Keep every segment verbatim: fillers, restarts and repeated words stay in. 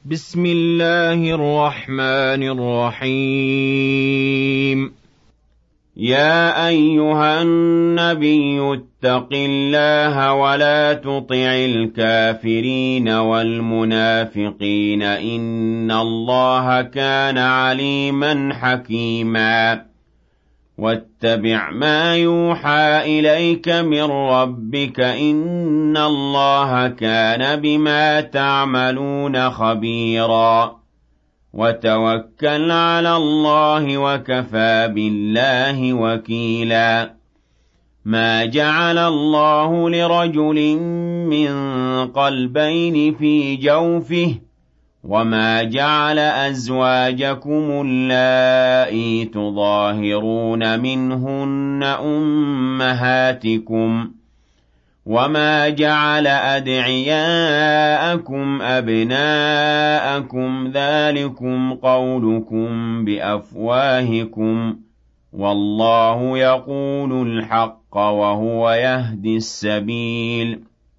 بسم الله الرحمن الرحيم. يا أيها النبي اتق الله ولا تطع الكافرين والمنافقين إن الله كان عليما حكيما. واتبع ما يوحى إليك من ربك إن الله كان بما تعملون خبيرا. وتوكل على الله وكفى بالله وكيلا. ما جعل الله لرجل من قلبين في جوفه وما جعل أزواجكم اللائي تظاهرون منهن أمهاتكم وما جعل أدعياءكم أبناءكم ذلكم قولكم بأفواهكم والله يقول الحق وهو يهدي السبيل.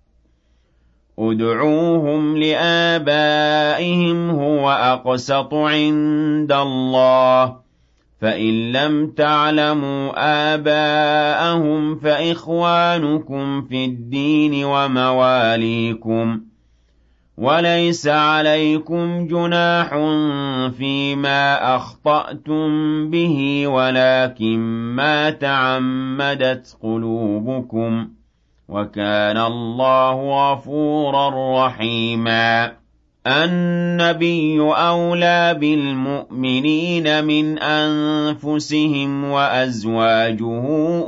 ادعوهم لآبائهم هو أقسط عند الله فإن لم تعلموا آباءهم فإخوانكم في الدين ومواليكم وليس عليكم جناح فيما أخطأتم به ولكن ما تعمدت قلوبكم وكان الله غفورا رحيما. النبي أولى بالمؤمنين من أنفسهم وأزواجه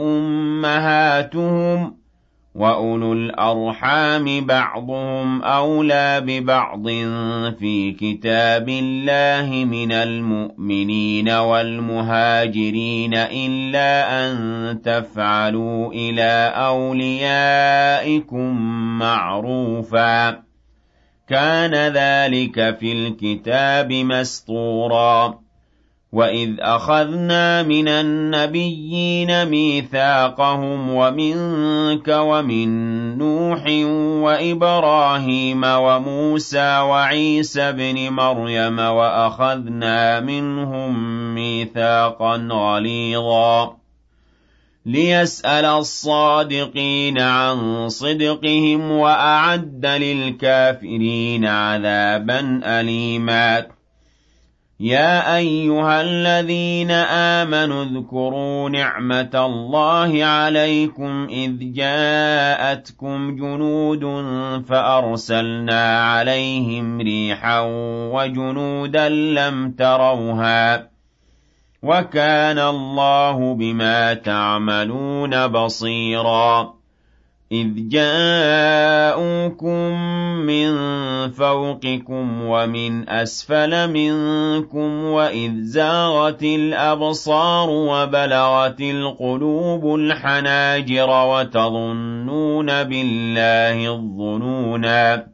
أمهاتهم وأولو الأرحام بعضهم أولى ببعض في كتاب الله من المؤمنين والمهاجرين إلا أن تفعلوا إلى أوليائكم معروفا كان ذلك في الكتاب مسطورا. وإذ أخذنا من النبيين ميثاقهم ومنك ومن نوح وإبراهيم وموسى وعيسى بن مريم وأخذنا منهم ميثاقا غليظا ليسأل الصادقين عن صدقهم وأعد للكافرين عذابا أليما. يا أيها الذين آمنوا اذكروا نعمة الله عليكم إذ جاءتكم جنود فأرسلنا عليهم ريحا وجنودا لم تروها وكان الله بما تعملون بصيرا. إذ جاءوكم من فوقكم ومن أسفل منكم وإذ زاغت الأبصار وبلغت القلوب الحناجر وتظنون بالله الظنونا.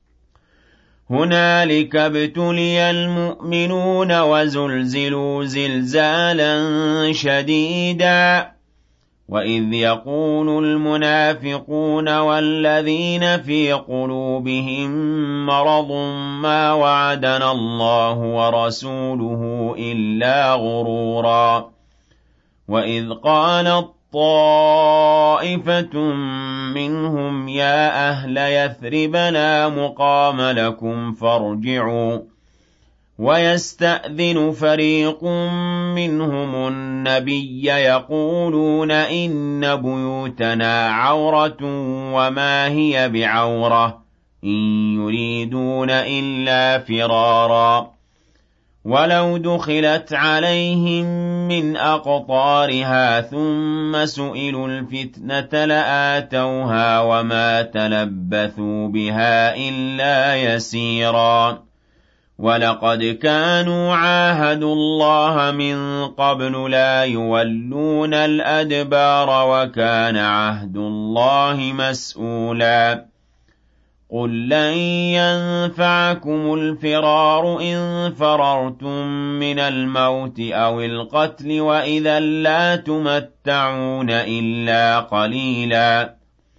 هنالك ابتلي المؤمنون وزلزلوا زلزالا شديدا. وإذ يقول المنافقون والذين في قلوبهم مرض ما وعدنا الله ورسوله إلا غرورا. وإذ قالت طائفة منهم يا أهل يثرب لا مقام لكم فارجعوا ويستأذن فريق منهم النبي يقولون إن بيوتنا عورة وما هي بعورة إن يريدون إلا فرارا. ولو دخلت عليهم من أقطارها ثم سئلوا الفتنة لآتوها وما تلبثوا بها إلا يسيرا. ولقد كانوا عاهدوا الله من قبل لا يولون الأدبار وكان عهد الله مسؤولا. قل لن ينفعكم الفرار إن فررتم من الموت أو القتل وإذا لا تمتعون إلا قليلا.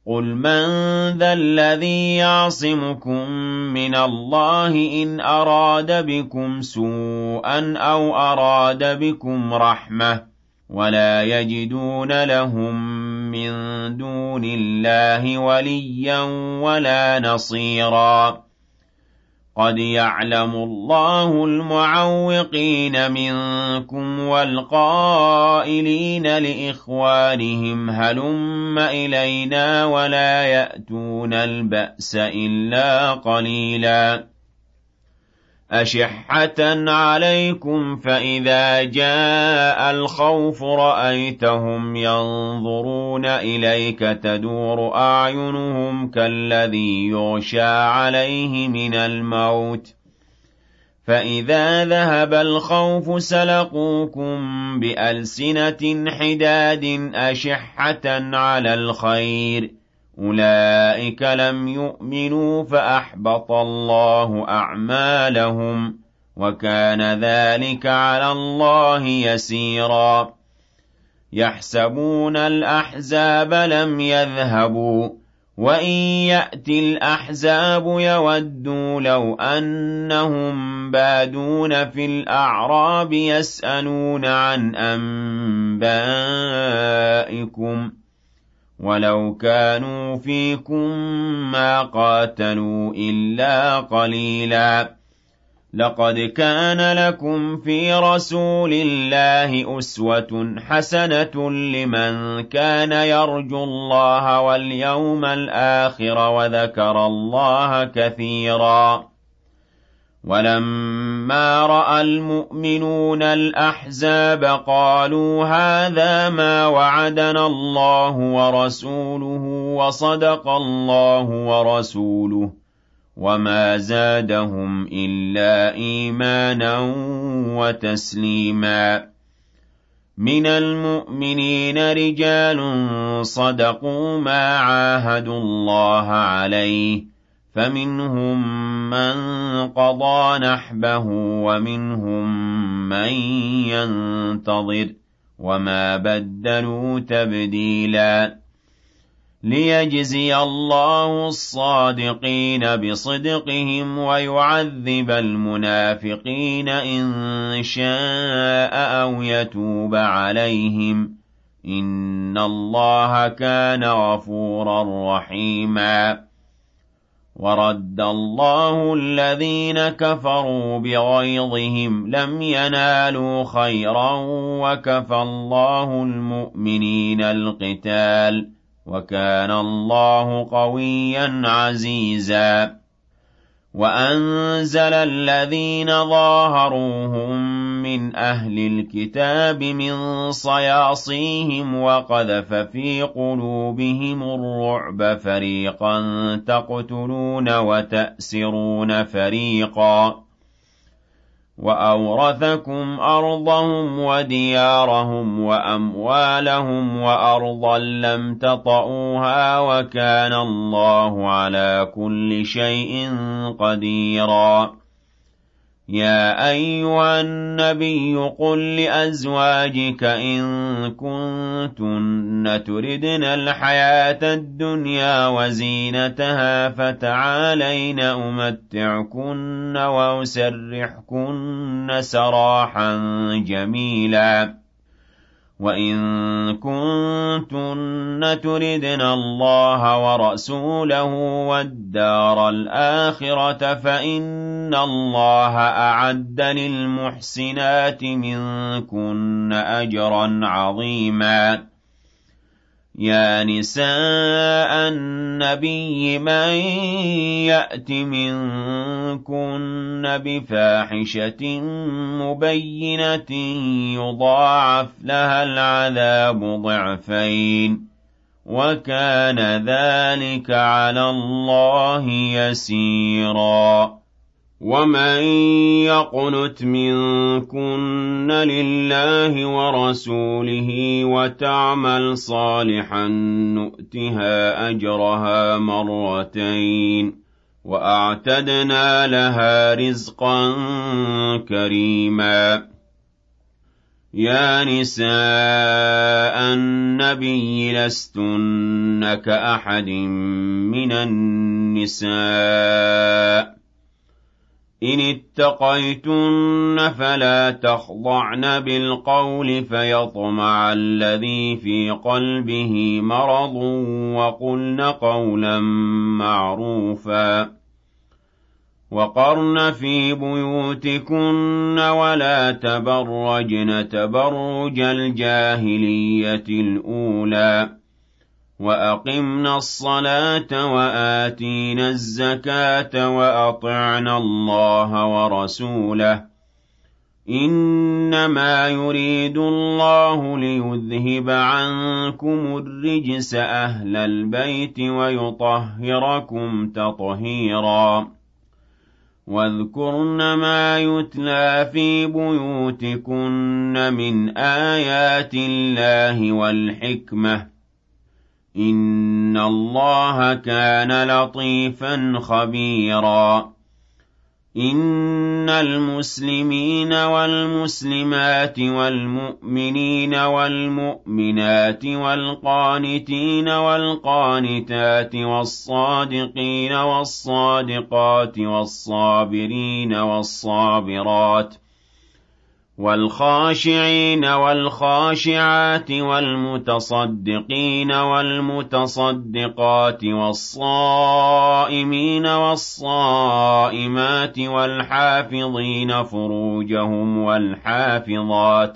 قُلْ مَن ذَا الَّذِي يَعْصِمُكُم مِّنَ اللَّهِ إِنْ أَرَادَ بِكُمْ سُوءًا أَوْ أَرَادَ بِكُمْ رَحْمَةً وَلَا يَجِدُونَ لَهُم مِّن دُونِ اللَّهِ وَلِيًّا وَلَا نَصِيرًا قَدْ يَعْلَمُ اللَّهُ الْمُعَوِّقِينَ مِنكُمْ وَالْقَائِلِينَ لِإِخْوَانِهِمْ هَلُمَّ إِلَيْنَا وَلَا يَأْتُونَ الْبَأْسَ إِلَّا قَلِيلًا أَشِحَّةً عَلَيْكُمْ فَإِذَا جَاءَ الْخَوْفُ رَأَيْتَهُمْ يَنظُرُونَ إِلَيْكَ تَدُورُ أَعْيُنُهُمْ كَالَّذِي يُغْشَىٰ عَلَيْهِ مِنَ الْمَوْتِ فَإِذَا ذَهَبَ الْخَوْفُ سَلَقُوكُم بِأَلْسِنَةٍ حِدَادٍ أَشِحَّةً عَلَى الْخَيْرِ أُولَٰئِكَ لَمْ يُؤْمِنُوا فَأَحْبَطَ اللَّهُ أَعْمَالَهُمْ وَكَانَ ذَٰلِكَ عَلَى اللَّهِ يَسِيرًا يَحْسَبُونَ الْأَحْزَابَ لَمْ يَذْهَبُوا وَإِن يَأْتِ الْأَحْزَابُ يَوَدُّوا لَوْ أَنَّهُم بَادُونَ فِي الْأَعْرَابِ يَسْأَلُونَ عَنْ أَنبَائِكُمْ وَلَوْ كَانُوا فِيكُم مَّا قَاتَلُوا إِلَّا قَلِيلًا لَقَدْ كَانَ لَكُمْ فِي رَسُولِ اللَّهِ أُسْوَةٌ حَسَنَةٌ لِّمَن كَانَ يَرْجُو اللَّهَ وَالْيَوْمَ الْآخِرَ وَذَكَرَ اللَّهَ كَثِيرًا وَلَمَّا رَأَى الْمُؤْمِنُونَ الْأَحْزَابَ قَالُوا هَٰذَا مَا وَعَدَنَا اللَّهُ وَرَسُولُهُ وَصَدَقَ اللَّهُ وَرَسُولُهُ وَمَا زَادَهُمْ إِلَّا إِيمَانًا وَتَسْلِيمًا مِنَ الْمُؤْمِنِينَ رِجَالٌ صَدَقُوا مَا عَاهَدُوا اللَّهَ عَلَيْهِ فَمِنْهُم مَّن قَضَىٰ نَحْبَهُ وَمِنْهُم مَّن يَنتَظِرُ وَمَا بَدَّلُوا تَبْدِيلًا لِيَجْزِيَ اللَّهُ الصَّادِقِينَ بِصِدْقِهِمْ وَيُعَذِّبَ الْمُنَافِقِينَ إِن شَاءَ أَوْ يَتُوبَ عَلَيْهِمْ إِنَّ اللَّهَ كَانَ غَفُورًا رَّحِيمًا وَرَدَّ اللَّهُ الَّذِينَ كَفَرُوا بِغَيْظِهِمْ لَمْ يَنَالُوا خَيْرًا وَكَفَى اللَّهُ الْمُؤْمِنِينَ الْقِتَالَ وَكَانَ اللَّهُ قَوِيًّا عَزِيزًا وَأَنزَلَ الَّذِينَ ظَاهَرُوهُم مِّنْ أَهْلِ الْكِتَابِ مِن صَيَاصِيهِمْ وَقَذَفَ فِي قُلُوبِهِمُ الرُّعْبَ فَرِيقًا تَقْتُلُونَ وَتَأْسِرُونَ فَرِيقًا وَأَوْرَثَكُمْ أَرْضَهُمْ وَدِيَارَهُمْ وَأَمْوَالَهُمْ وَأَرْضًا لَّمْ تَطَئُوهَا وَكَانَ اللَّهُ عَلَىٰ كُلِّ شَيْءٍ قَدِيرًا يَا أَيُّهَا النَّبِيُّ قُل لِّأَزْوَاجِكَ إِن كُنتُنَّ تُرِدْنَ الْحَيَاةَ الدُّنْيَا وَزِينَتَهَا فَتَعَالَيْنَ أُمَتِّعْكُنَّ وَأُسَرِّحْكُنَّ سَرَاحًا جَمِيلًا وَإِن كُنتُنَّ تُرِدْنَ اللَّهَ وَرَسُولَهُ وَالدَّارَ الْآخِرَةَ فَإِنَّ اللَّهَ أَعَدَّ لِلْمُحْسِنَاتِ مِنكُنَّ أَجْرًا عَظِيمًا يَا نِسَاءَ النَّبِيِّ مَن يَأْتِ مِنكُنَّ بِفَاحِشَةٍ مُّبَيِّنَةٍ يُضَاعَفْ لَهَا الْعَذَابُ ضِعْفَيْنِ وَكَانَ ذَلِكَ عَلَى اللَّهِ يَسِيرًا وَمَن يَقْنُتْ مِنكُنَّ لِلَّهِ وَرَسُولِهِ وَتَعْمَلْ صَالِحًا نُّؤْتِهَا أَجْرَهَا مَرَّتَيْنِ وَأَعْتَدْنَا لَهَا رِزْقًا كَرِيمًا يَا نِسَاءَ النَّبِيِّ لَسْتُنَّ كَأَحَدٍ مِّنَ النِّسَاءِ إِنِ اتَّقَيْتُنَّ فَلَا تَخْضَعْنَ بِالْقَوْلِ فَيَطْمَعَ الَّذِي فِي قَلْبِهِ مَرَضٌ وَقُلْنَ قَوْلًا مَّعْرُوفًا وَقَرْنَ فِي بُيُوتِكُنَّ وَلَا تَبَرَّجْنَ تَبَرُّجَ الْجَاهِلِيَّةِ الْأُولَىٰ وَأَقِمْنَ الصَّلَاةَ وَآتِينَ الزَّكَاةَ وَأَطِعْنَ اللَّهَ وَرَسُولَهُ ۚ إِنَّمَا يُرِيدُ اللَّهُ لِيُذْهِبَ عَنكُمُ الرِّجْسَ أَهْلَ الْبَيْتِ وَيُطَهِّرَكُمْ تَطْهِيرًا وَاذْكُرْنَ مَا يُتْلَىٰ فِي بُيُوتِكُنَّ مِنْ آيَاتِ اللَّهِ وَالْحِكْمَةِ ۚ إِنَّ اللَّهَ كَانَ لَطِيفًا خَبِيرًا إِنَّ الْمُسْلِمِينَ وَالْمُسْلِمَاتِ وَالْمُؤْمِنِينَ وَالْمُؤْمِنَاتِ وَالْقَانِتِينَ وَالْقَانِتَاتِ وَالصَّادِقِينَ وَالصَّادِقَاتِ وَالصَّابِرِينَ وَالصَّابِرَاتِ وَالْخَاشِعِينَ وَالْخَاشِعَاتِ وَالْمُتَصَدِّقِينَ وَالْمُتَصَدِّقَاتِ وَالصَّائِمِينَ وَالصَّائِمَاتِ وَالْحَافِظِينَ فُرُوجَهُمْ وَالْحَافِظَاتِ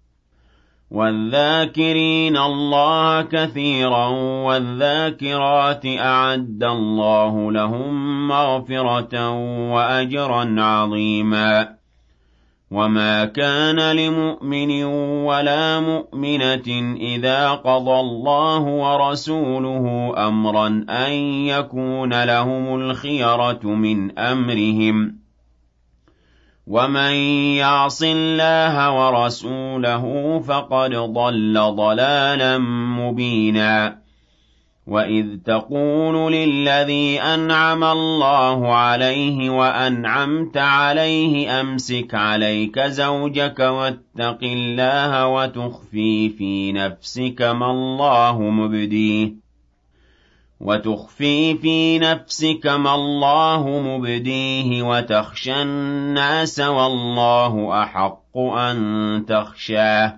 وَالذَّاكِرِينَ اللَّهَ كَثِيرًا وَالذَّاكِرَاتِ أَعَدَّ اللَّهُ لَهُم مَّغْفِرَةً وَأَجْرًا عَظِيمًا وَمَا كَانَ لِمُؤْمِنٍ وَلَا مُؤْمِنَةٍ إِذَا قَضَى اللَّهُ وَرَسُولُهُ أَمْرًا أَن يَكُونَ لَهُمُ الْخِيَرَةُ مِنْ أَمْرِهِمْ ۗ وَمَن يَعْصِ اللَّهَ وَرَسُولَهُ فَقَدْ ضَلَّ ضَلَالًا مُّبِينًا وَإِذْ تَقُولُ لِلَّذِي أَنْعَمَ اللَّهُ عَلَيْهِ وَأَنْعَمْتَ عَلَيْهِ أَمْسِكْ عَلَيْكَ زَوْجَكَ وَاتَّقِ اللَّهَ وَتُخْفِي فِي نَفْسِكَ مَا اللَّهُ مُبْدِيهِ وَتُخْفِي فِي نَفْسِكَ مَا اللَّهُ مُبْدِيهِ وَتَخْشَى النَّاسَ وَاللَّهُ أَحَقُّ أَن تَخْشَاهُ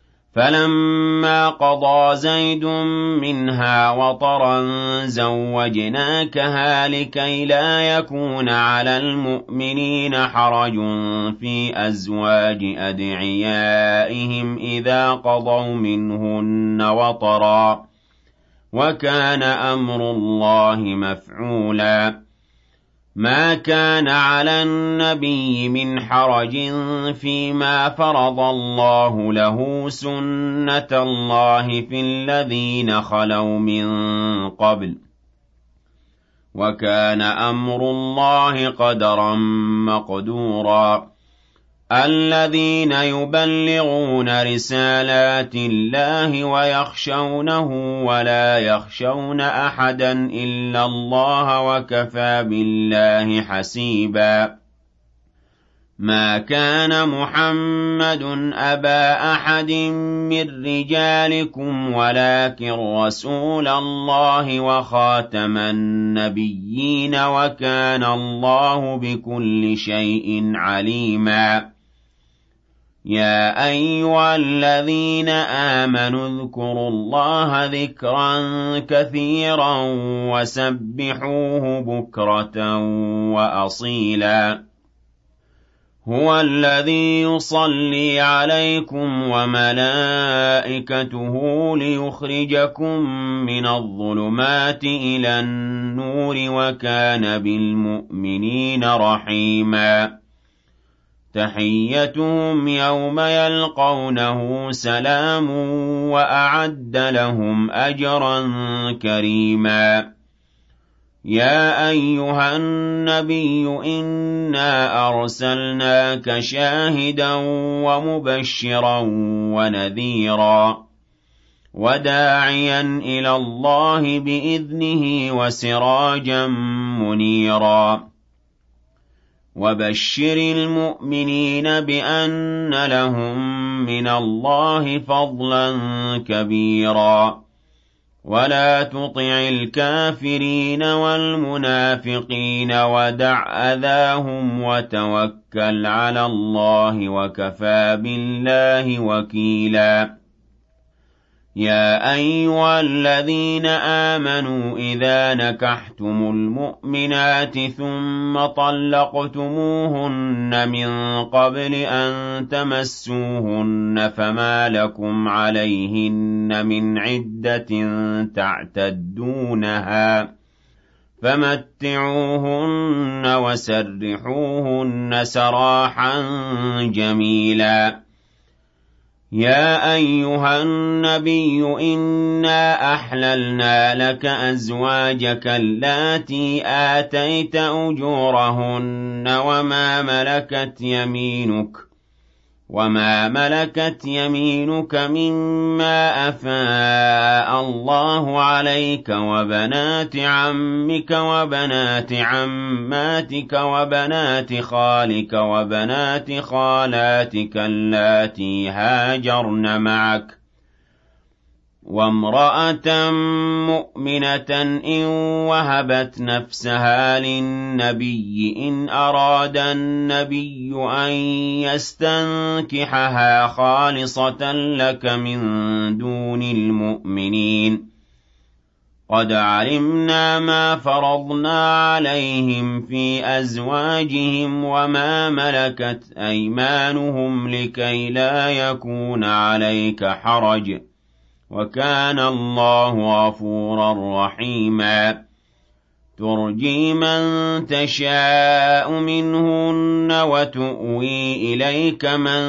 فَلَمَّا قَضَىٰ زَيْدٌ مِّنْهَا وَطَرًا زَوَّجْنَاكَهَا لِكَيْ لَا يَكُونَ عَلَى الْمُؤْمِنِينَ حَرَجٌ فِي أَزْوَاجِ أَدْعِيَائِهِمْ إِذَا قَضَوْا مِنْهُنَّ وَطَرًا ۚ وَكَانَ أَمْرُ اللَّهِ مَفْعُولًا مَا كَانَ عَلَى النَّبِيِّ مِنْ حَرَجٍ فِيمَا فَرَضَ اللَّهُ لَهُ ۖ سُنَّةَ اللَّهِ فِي الَّذِينَ خَلَوْا مِن قَبْلُ ۚ وَكَانَ أَمْرُ اللَّهِ قَدَرًا مَّقْدُورًا الَّذِينَ يُبَلِّغُونَ رِسَالَاتِ اللَّهِ وَيَخْشَوْنَهُ وَلَا يَخْشَوْنَ أَحَدًا إِلَّا اللَّهَ ۗ وَكَفَىٰ بِاللَّهِ حَسِيبًا مَا كَانَ مُحَمَّدٌ أَبَا أَحَدٍ مِّن رِّجَالِكُمْ وَلَٰكِن رَّسُولَ اللَّهِ وَخَاتَمَ النَّبِيِّينَ ۗ وَكَانَ اللَّهُ بِكُلِّ شَيْءٍ عَلِيمًا يَا أَيُّهَا الَّذِينَ آمَنُوا اذْكُرُوا اللَّهَ ذِكْرًا كَثِيرًا وَسَبِّحُوهُ بُكْرَةً وَأَصِيلًا هُوَ الَّذِي يُصَلِّي عَلَيْكُمْ وَمَلَائِكَتُهُ لِيُخْرِجَكُم مِّنَ الظُّلُمَاتِ إِلَى النُّورِ ۚ وَكَانَ بِالْمُؤْمِنِينَ رَحِيمًا تَحِيَّتُهُمْ يَوْمَ يَلْقَوْنَهُ سَلَامٌ ۚ وَأَعَدَّ لَهُمْ أَجْرًا كَرِيمًا يَا أَيُّهَا النَّبِيُّ إِنَّا أَرْسَلْنَاكَ شَاهِدًا وَمُبَشِّرًا وَنَذِيرًا وَدَاعِيًا إِلَى اللَّهِ بِإِذْنِهِ وَسِرَاجًا مُّنِيرًا وبشر المؤمنين بأن لهم من الله فضلا كبيرا ولا تطع الكافرين والمنافقين ودع أذاهم وتوكل على الله وكفى بالله وكيلا يا أيها الذين آمنوا إذا نكحتم المؤمنات ثم طلقتموهن من قبل أن تمسوهن فما لكم عليهن من عدة تعتدونها فمتعوهن وسرحوهن سراحا جميلا يا أيها النبي إنا أحللنا لك أزواجك اللاتي آتيت أجورهن وما ملكت يمينك وما ملكت يمينك مما أفاء الله عليك وبنات عمك وبنات عماتك وبنات خالك وبنات خالاتك اللاتي هاجرن معك وامرأة مؤمنة إن وهبت نفسها للنبي إن أراد النبي أن يستنكحها خالصة لك من دون المؤمنين قد علمنا ما فرضنا عليهم في أزواجهم وما ملكت أيمانهم لكي لا يكون عليك حرج وكان الله غفورا رحيما ترجي من تشاء منهن وتؤوي إليك من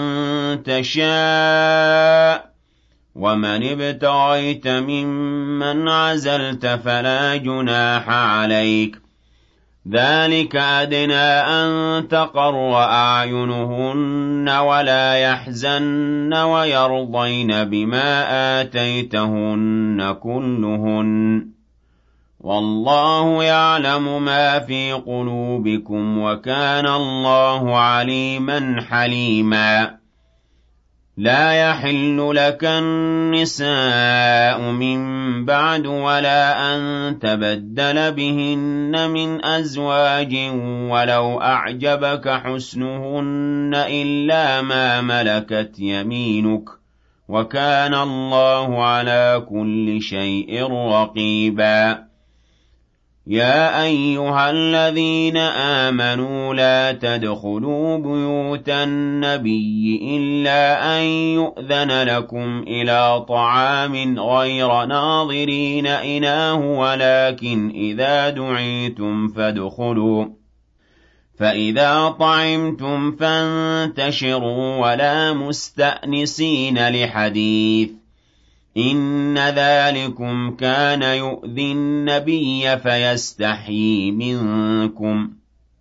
تشاء ومن ابتغيت ممن عزلت فلا جناح عليك ذلك أدنى أن تقر أعينهن ولا يحزن ويرضين بما آتيتهن كلهن والله يعلم ما في قلوبكم وكان الله عليما حليما لا يحل لك النساء من بعد ولا أن تبدل بهن من أزواج ولو أعجبك حسنهن إلا ما ملكت يمينك وكان الله على كل شيء رقيبا يا أيها الذين آمنوا لا تدخلوا بيوت النبي إلا أن يؤذن لكم إلى طعام غير ناظرين إناه ولكن إذا دعيتم فادخلوا فإذا طعمتم فانتشروا ولا مستأنسين لحديث إن ذلكم كان يؤذي النبي فيستحيي منكم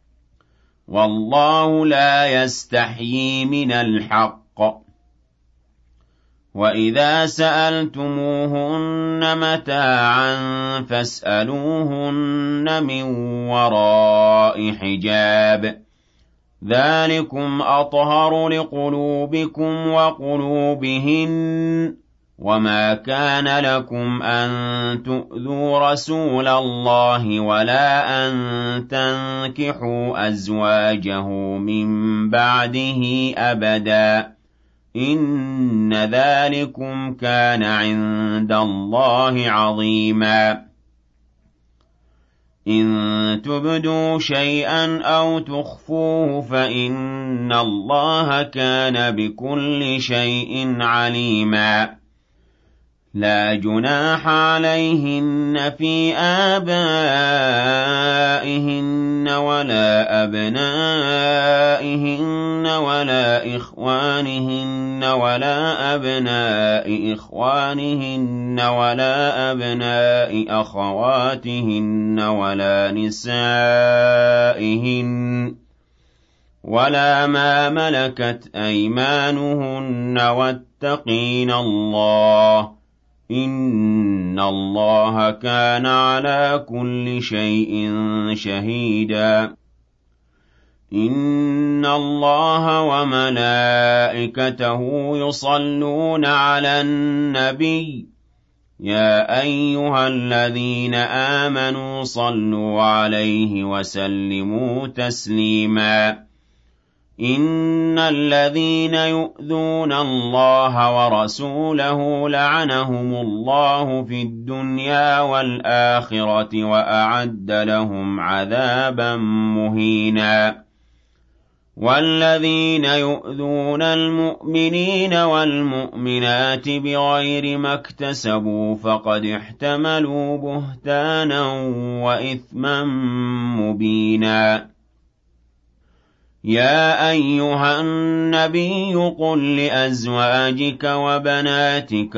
والله لا يستحيي من الحق وإذا سألتموهن متاعا فاسألوهن من وراء حجاب ذلكم أطهر لقلوبكم وقلوبهن وما كان لكم أن تؤذوا رسول الله ولا أن تنكحوا أزواجه من بعده أبدا إن ذلكم كان عند الله عظيما إن تبدوا شيئا أو تخفوه فإن الله كان بكل شيء عليما لا جناح عليهن في آبائهن ولا أبنائهن ولا إخوانهن ولا أبناء إخوانهن ولا أبناء أخواتهن ولا نسائهن ولا ما ملكت أيمانهن واتقين الله إن الله كان على كل شيء شهيدا إِنَّ اللَّهَ وَمَلَائِكَتَهُ يُصَلُّونَ عَلَى النَّبِيِّ يَا أَيُّهَا الَّذِينَ آمَنُوا صَلُّوا عَلَيْهِ وَسَلِّمُوا تَسْلِيمًا إِنَّ الَّذِينَ يُؤْذُونَ اللَّهَ وَرَسُولَهُ لَعَنَهُمُ اللَّهُ فِي الدُّنْيَا وَالْآخِرَةِ وَأَعَدَّ لَهُمْ عَذَابًا مُّهِينًا وَالَّذِينَ يُؤْذُونَ الْمُؤْمِنِينَ وَالْمُؤْمِنَاتِ بِغَيْرِ ما اكْتَسَبُوا فَقَدِ احْتَمَلُوا بُهْتَانًا وَإِثْمًا مُّبِينًا يَا أَيُّهَا النَّبِيُّ قُل لِّأَزْوَاجِكَ وَبَنَاتِكَ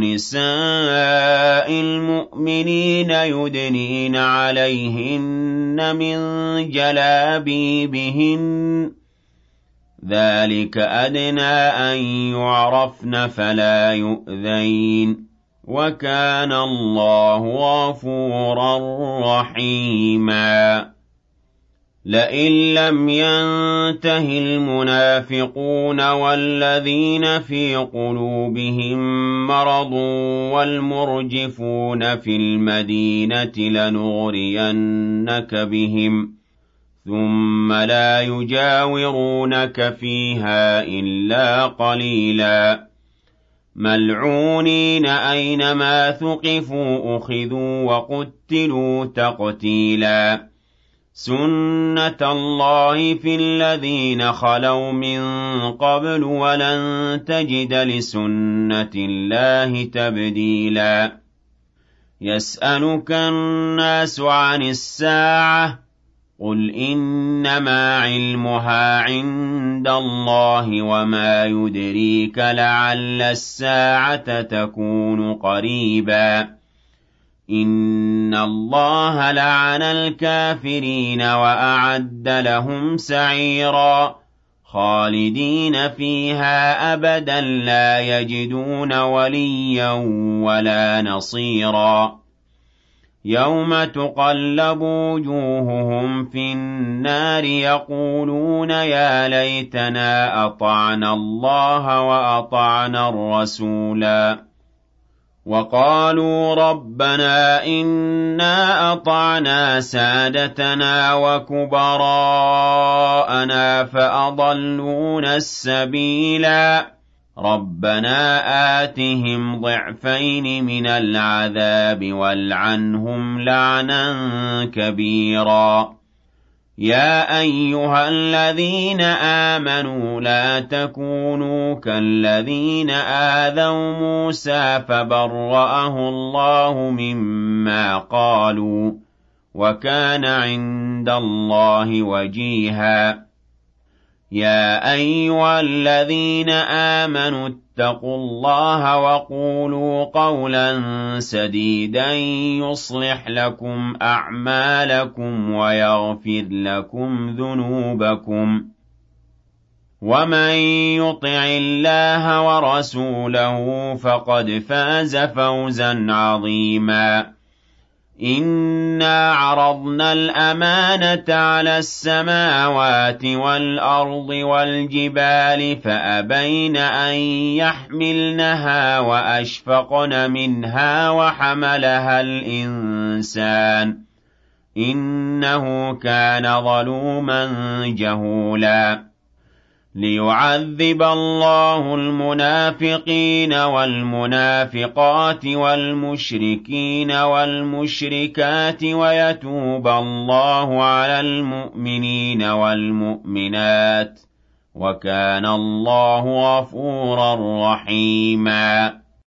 وَنِسَاءِ الْمُؤْمِنِينَ يُدْنِينَ عَلَيْهِنَّ مِن جَلَابِيبِهِنَّ ذَلِكَ أَدْنَىٰ أَن يُعْرَفْنَ فَلَا يُؤْذَيْنَ وَكَانَ اللَّهُ غَفُورًا رَّحِيمًا لَئِن لَّمْ يَنتَهِ الْمُنَافِقُونَ وَالَّذِينَ فِي قُلُوبِهِم مَّرَضٌ وَالْمُرْجِفُونَ فِي الْمَدِينَةِ لَنُغْرِيَنَّكَ بِهِمْ ثُمَّ لَا يُجَاوِرُونَكَ فِيهَا إِلَّا قَلِيلًا مَّلْعُونِينَ أَيْنَمَا ثُقِفُوا أُخِذُوا وَقُتِّلُوا تَقْتِيلًا سُنَّةَ اللَّهِ فِي الَّذِينَ خَلَوْا مِن قَبْلُ وَلَن تَجِدَ لِسُنَّةِ اللَّهِ تَبْدِيلًا يَسْأَلُكَ النَّاسُ عَنِ السَّاعَةِ قُلْ إِنَّمَا عِلْمُهَا عِندَ اللَّهِ وَمَا يُدْرِيكَ لَعَلَّ السَّاعَةَ تَكُونُ قَرِيبًا إِنَّ اللَّهَ لَعَنَ الْكَافِرِينَ وَأَعَدَّ لَهُمْ سَعِيرًا خَالِدِينَ فِيهَا أَبَدًا لَّا يَجِدُونَ وَلِيًّا وَلَا نَصِيرًا يَوْمَ تُقَلَّبُ وُجُوهُهُمْ فِي النَّارِ يَقُولُونَ يَا لَيْتَنَا أَطَعْنَا اللَّهَ وَأَطَعْنَا الرَّسُولَا وَقَالُوا رَبَّنَا إِنَّا أَطَعْنَا سَادَتَنَا وَكُبَرَاءَنَا فَأَضَلُّونَا السَّبِيلَا رَبَّنَا آتِهِمْ ضِعْفَيْنِ مِنَ الْعَذَابِ وَالْعَنْهُمْ لَعْنًا كَبِيرًا يَا أَيُّهَا الَّذِينَ آمَنُوا لَا تَكُونُوا كَالَّذِينَ آذَوْا مُوسَىٰ فَبَرَّأَهُ اللَّهُ مِمَّا قَالُوا وَكَانَ عِندَ اللَّهِ وَجِيهًا يَا أَيُّهَا الَّذِينَ آمَنُوا اتَّقُوا اللَّهَ وَقُولُوا قَوْلًا سَدِيدًا يُصْلِحْ لَكُمْ أَعْمَالَكُمْ وَيَغْفِرْ لَكُمْ ذُنُوبَكُمْ وَمَن يُطِعِ اللَّهَ وَرَسُولَهُ فَقَدْ فَازَ فَوْزًا عَظِيمًا إِنَّا عَرَضْنَا الْأَمَانَةَ عَلَى السَّمَاوَاتِ وَالْأَرْضِ وَالْجِبَالِ فَأَبَيْنَ أَن يَحْمِلْنَهَا وَأَشْفَقْنَ مِنْهَا وَحَمَلَهَا الْإِنسَانُ إِنَّهُ كَانَ ظَلُومًا جَهُولًا لِيُعَذِّبَ اللَّهُ الْمُنَافِقِينَ وَالْمُنَافِقَاتِ وَالْمُشْرِكِينَ وَالْمُشْرِكَاتِ وَيَتُوبَ اللَّهُ عَلَى الْمُؤْمِنِينَ وَالْمُؤْمِنَاتِ وَكَانَ اللَّهُ غَفُورًا رَّحِيمًا